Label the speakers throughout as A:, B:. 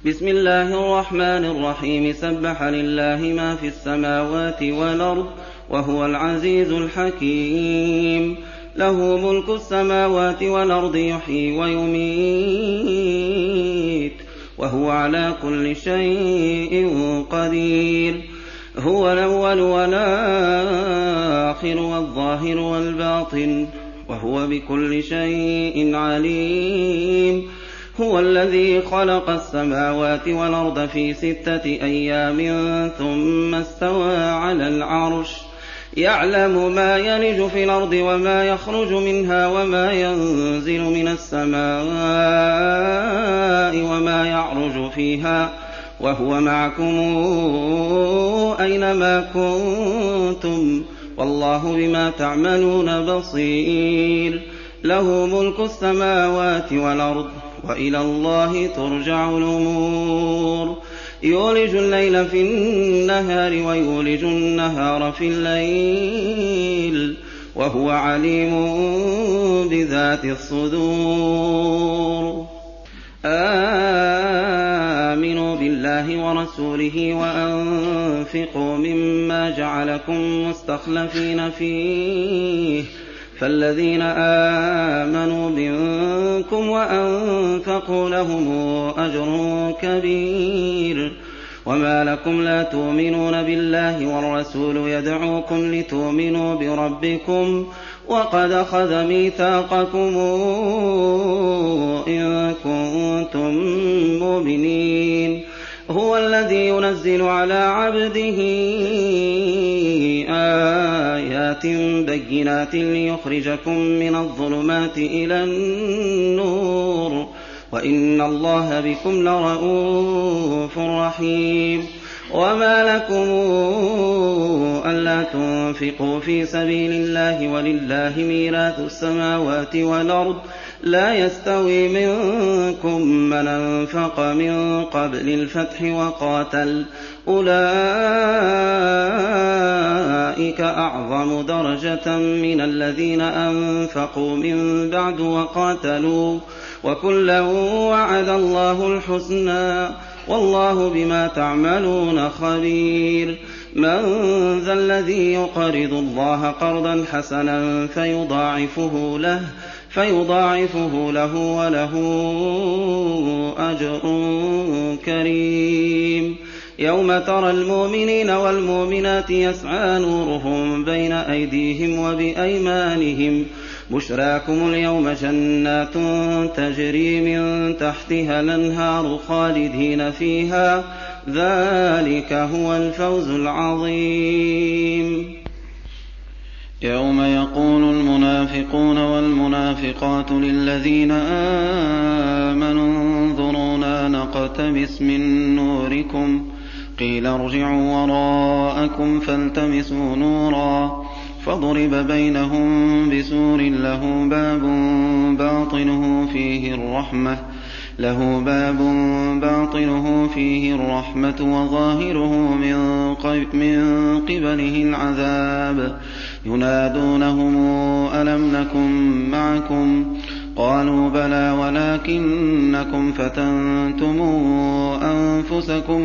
A: بسم الله الرحمن الرحيم سبح لله ما في السماوات والأرض وهو العزيز الحكيم له ملك السماوات والأرض يحيي ويميت وهو على كل شيء قدير هو الأول والآخر والظاهر والباطن وهو بكل شيء عليم هو الذي خلق السماوات والأرض في 6 أيام ثم استوى على العرش يعلم ما يلج في الأرض وما يخرج منها وما ينزل من السماء وما يعرج فيها وهو معكم أينما كنتم والله بما تعملون بصير له ملك السماوات والأرض وإلى الله ترجع الأمور يولج الليل في النهار ويولج النهار في الليل وهو عليم بذات الصدور آمنوا بالله ورسوله وأنفقوا مما جعلكم مستخلفين فيه فالذين آمنوا منكم وأنفقوا لهم أجر كبير وما لكم لا تؤمنون بالله والرسول يدعوكم لتؤمنوا بربكم وقد أخذ ميثاقكم إن كنتم مؤمنين هو الذي ينزل على عبده آيات بينات ليخرجكم من الظلمات إلى النور وإن الله بكم لرءوف رحيم وما لكم ألا تنفقوا في سبيل الله ولله ميراث السماوات والأرض لا يستوي منكم من أنفق من قبل الفتح وقاتل أولئك أعظم درجة من الذين أنفقوا من بعد وقاتلوا وكلا وعد الله الحسنى والله بما تعملون خبير من ذا الذي يقرض الله قرضا حسنا فيضاعفه له وله أجر كريم يوم ترى المؤمنين والمؤمنات يسعى نورهم بين أيديهم وبأيمانهم بشراكم اليوم جنات تجري من تحتها الأنهار خالدين فيها ذلك هو الفوز العظيم
B: يوم يقول المنافقون والمنافقات للذين آمنوا انظرونا نقتبس من نوركم قيل ارجعوا وراءكم فالتمسوا نورا فضرب بينهم بسور له باب باطنه فيه الرحمة وظاهره من قبله العذاب ينادونهم ألم نكن معكم قالوا بلى ولكنكم فتنتم أنفسكم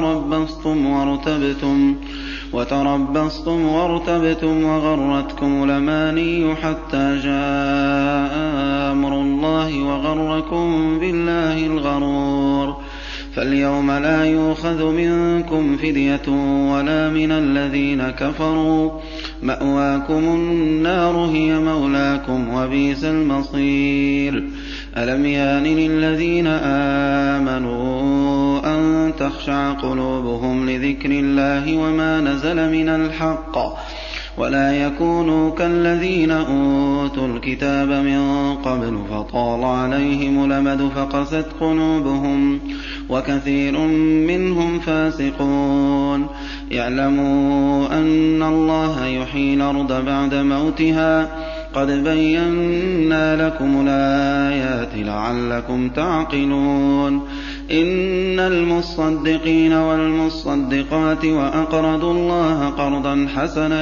B: وتربصتم وارتبتم وغرتكم الأماني حتى جاء أمر الله وغركم بالله الغرور فاليوم لا يؤخذ منكم فدية ولا من الذين كفروا مأواكم النار هي مولاكم وبئس المصير ألم يان للذين آمنوا أن تخشع قلوبهم لذكر الله وما نزل من الحق ولا يكونوا كالذين أوتوا الكتاب من قبل فطال عليهم الأمد فقست قلوبهم وكثير منهم فاسقون يعلموا أن الله يحيي الأرض بعد موتها قد بينا لكم الآيات لعلكم تعقلون إن المصدقين والمصدقات وأقرضوا الله قرضا حسنا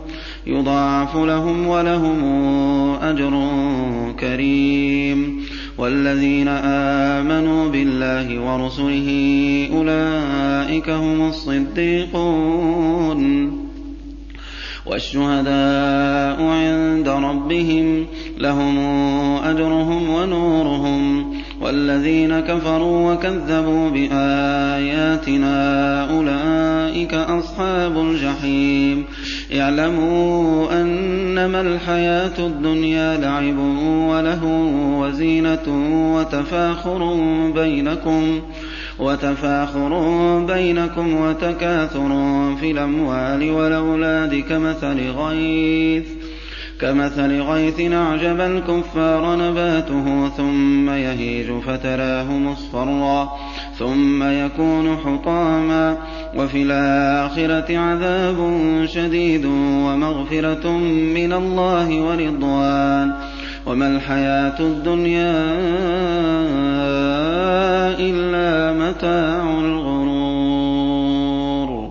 B: يضاعف لهم ولهم أجر كريم وَالَّذِينَ آمَنُوا بِاللَّهِ وَرُسُلِهِ أُولَٰئِكَ هُمُ الصِّدِّيقُونَ وَالشُّهَدَاءُ عِندَ رَبِّهِمْ لَهُمْ أَجْرُهُمْ وَنُورُهُمْ وَالَّذِينَ كَفَرُوا وَكَذَّبُوا بِآيَاتِنَا أُولَٰئِكَ أَصْحَابُ الْجَحِيمِ اعْلَمُوا أَنَّمَا الْحَيَاةُ الدُّنْيَا لَعِبٌ وَلَهْوٌ وَزِينَةٌ وَتَفَاخُرٌ بَيْنَكُمْ وَتَكَاثُرٌ فِي الْأَمْوَالِ وَالْأَوْلَادِ كَمَثَلِ غَيْثٍ أَعْجَبَ الْكُفَّارَ نَبَاتُهُ ثُمَّ يَهِيجُ فَتَرَاهُ مُصْفَرًّا ثُمَّ يَكُونُ حُطَامًا وَفِي الْآخِرَةِ عَذَابٌ شَدِيدٌ وَمَغْفِرَةٌ مِّنَ اللَّهِ وَرِضْوَانٌ وَمَا الْحَيَاةُ الدُّنْيَا إِلَّا مَتَاعُ الْغُرُورِ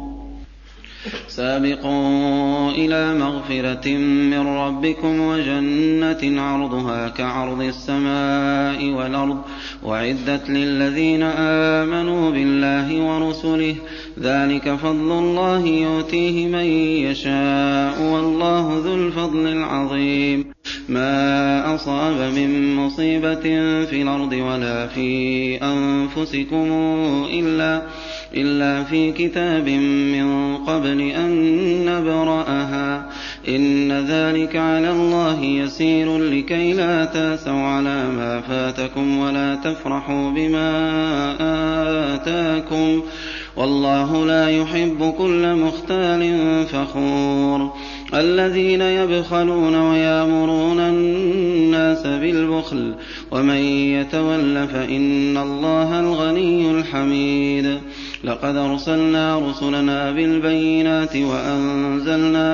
B: سَابِقُوا إِلَىٰ مَغْفِرَةٍ مِّن رَّبِّكُمْ وَجَنَّةٍ عَرْضُهَا كَعَرْضِ السَّمَاءِ وَالْأَرْضِ أُعِدَّتْ لِلَّذِينَ آمَنُوا بِاللَّهِ وَرُسُلِهِ ۚ ذَٰلِكَ فَضْلُ اللَّهِ يُؤْتِيهِ مَن يَشَاءُ ۚ وَاللَّهُ ذُو الْفَضْلِ الْعَظِيمِ مَا أَصَابَ مِن مُّصِيبَةٍ فِي الْأَرْضِ وَلَا فِي أَنفُسِكُمْ إِلَّا فِي كِتَابٍ مِّن قَبْلِ أَن نَّبْرَأَهَا ۚ إِنَّ ذَٰلِكَ عَلَى اللَّهِ يَسِيرٌ لِّكَيْ لَا تَأْسَوْا عَلَىٰ مَا فَاتَكُمْ وَلَا تَفْرَحُوا بِمَا آتَاكُمْ ۗ وَاللَّهُ لَا يُحِبُّ كُلَّ مُخْتَالٍ فَخُورٍ الَّذِينَ يَبْخَلُونَ وَيَأْمُرُونَ النَّاسَ بِالْبُخْلِ ۗ وَمَن يَتَوَلَّ فَإِنَّ اللَّهَ الْغَنِيُّ الْحَمِيدُ لَقَدْ أَرْسَلْنَا رُسُلَنَا بِالْبَيِّنَاتِ وَأَنزَلْنَا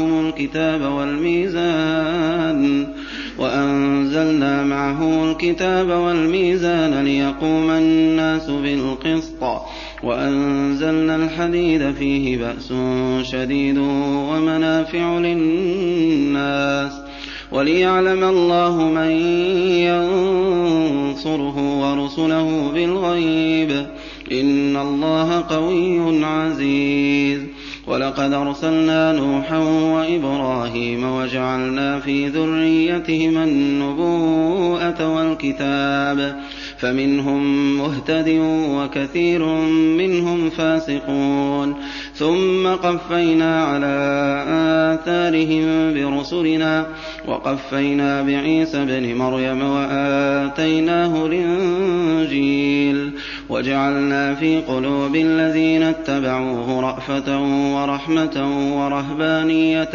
B: مَعَهُمُ الْكِتَابَ وَالْمِيزَانَ لِيَقُومَ النَّاسُ بِالْقِسْطِ ۖ وَأَنزَلْنَا الْحَدِيدَ فِيهِ بَأْسٌ شَدِيدٌ وَمَنَافِعُ لِلنَّاسِ وَلِيَعْلَمَ اللَّهُ مَن يَنصُرُهُ وَرُسُلَهُ بِالْغَيْبِ ۚ إِنَّ اللَّهَ قَوِيٌّ عَزِيزٌ وَلَقَدْ أَرْسَلْنَا نُوحًا وَإِبْرَاهِيمَ وَجَعَلْنَا فِي ذُرِّيَّتِهِمَا النُّبُوَّةَ وَالْكِتَابَ فَمِنْهُم مُّهْتَدٍ وَكَثِيرٌ مِّنْهُمْ فَاسِقُونَ ثُمَّ قَفَّيْنَا عَلَىٰ آثَارِهِم بِرُسُلِنَا وَقَفَّيْنَا بِعِيسَى ابْنِ مَرْيَمَ وَآتَيْنَاهُ الْإِنجِيلَ وَجَعَلْنَا فِي قُلُوبِ الَّذِينَ اتَّبَعُوهُ رَأْفَةً وَرَحْمَةً وَرَهْبَانِيَّةً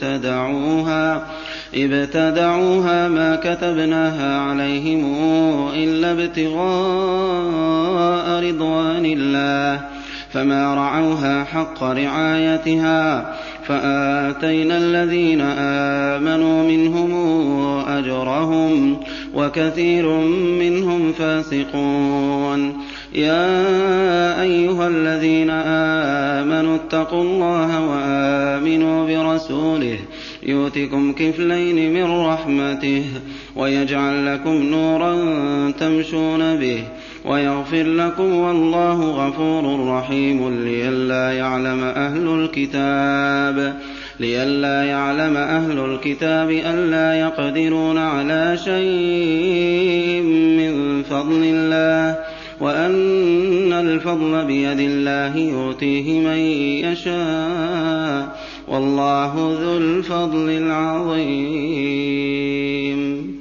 B: ابْتَدَعُوهَا مَا كَتَبْنَاهَا عَلَيْهِمْ إِلَّا ابْتِغَاءَ رِضْوَانِ اللَّهِ فَمَا رَعَوْهَا حَقَّ رِعَايَتِهَا فَآتَيْنَا الَّذِينَ آمَنُوا مِنْهُمْ أَجْرَهُمْ وَكَثِيرٌ مِّنْهُمْ فَاسِقُونَ يَا أَيُّهَا الَّذِينَ آمَنُوا اتَّقُوا اللَّهَ وَآمِنُوا بِرَسُولِهِ يُؤْتِكُمْ كِفْلَيْنِ مِن رَّحْمَتِهِ وَيَجْعَل لَّكُمْ نُورًا تَمْشُونَ بِهِ وَيَغْفِرْ لَكُمْ ۗ وَاللَّهُ غَفُورٌ رَّحِيمٌ لِّئَلَّا يَعْلَمَ أَهْلُ الْكِتَابِ أَلَّا يَقْدِرُونَ عَلَىٰ شَيْءٍ مِّن فَضْلِ اللَّهِ وَأَنَّ الْفَضْلَ بِيَدِ اللَّهِ يُؤْتِيهِ مَن يَشَاءُ ۗ وَاللَّهُ ذُو الْفَضْلِ الْعَظِيمِ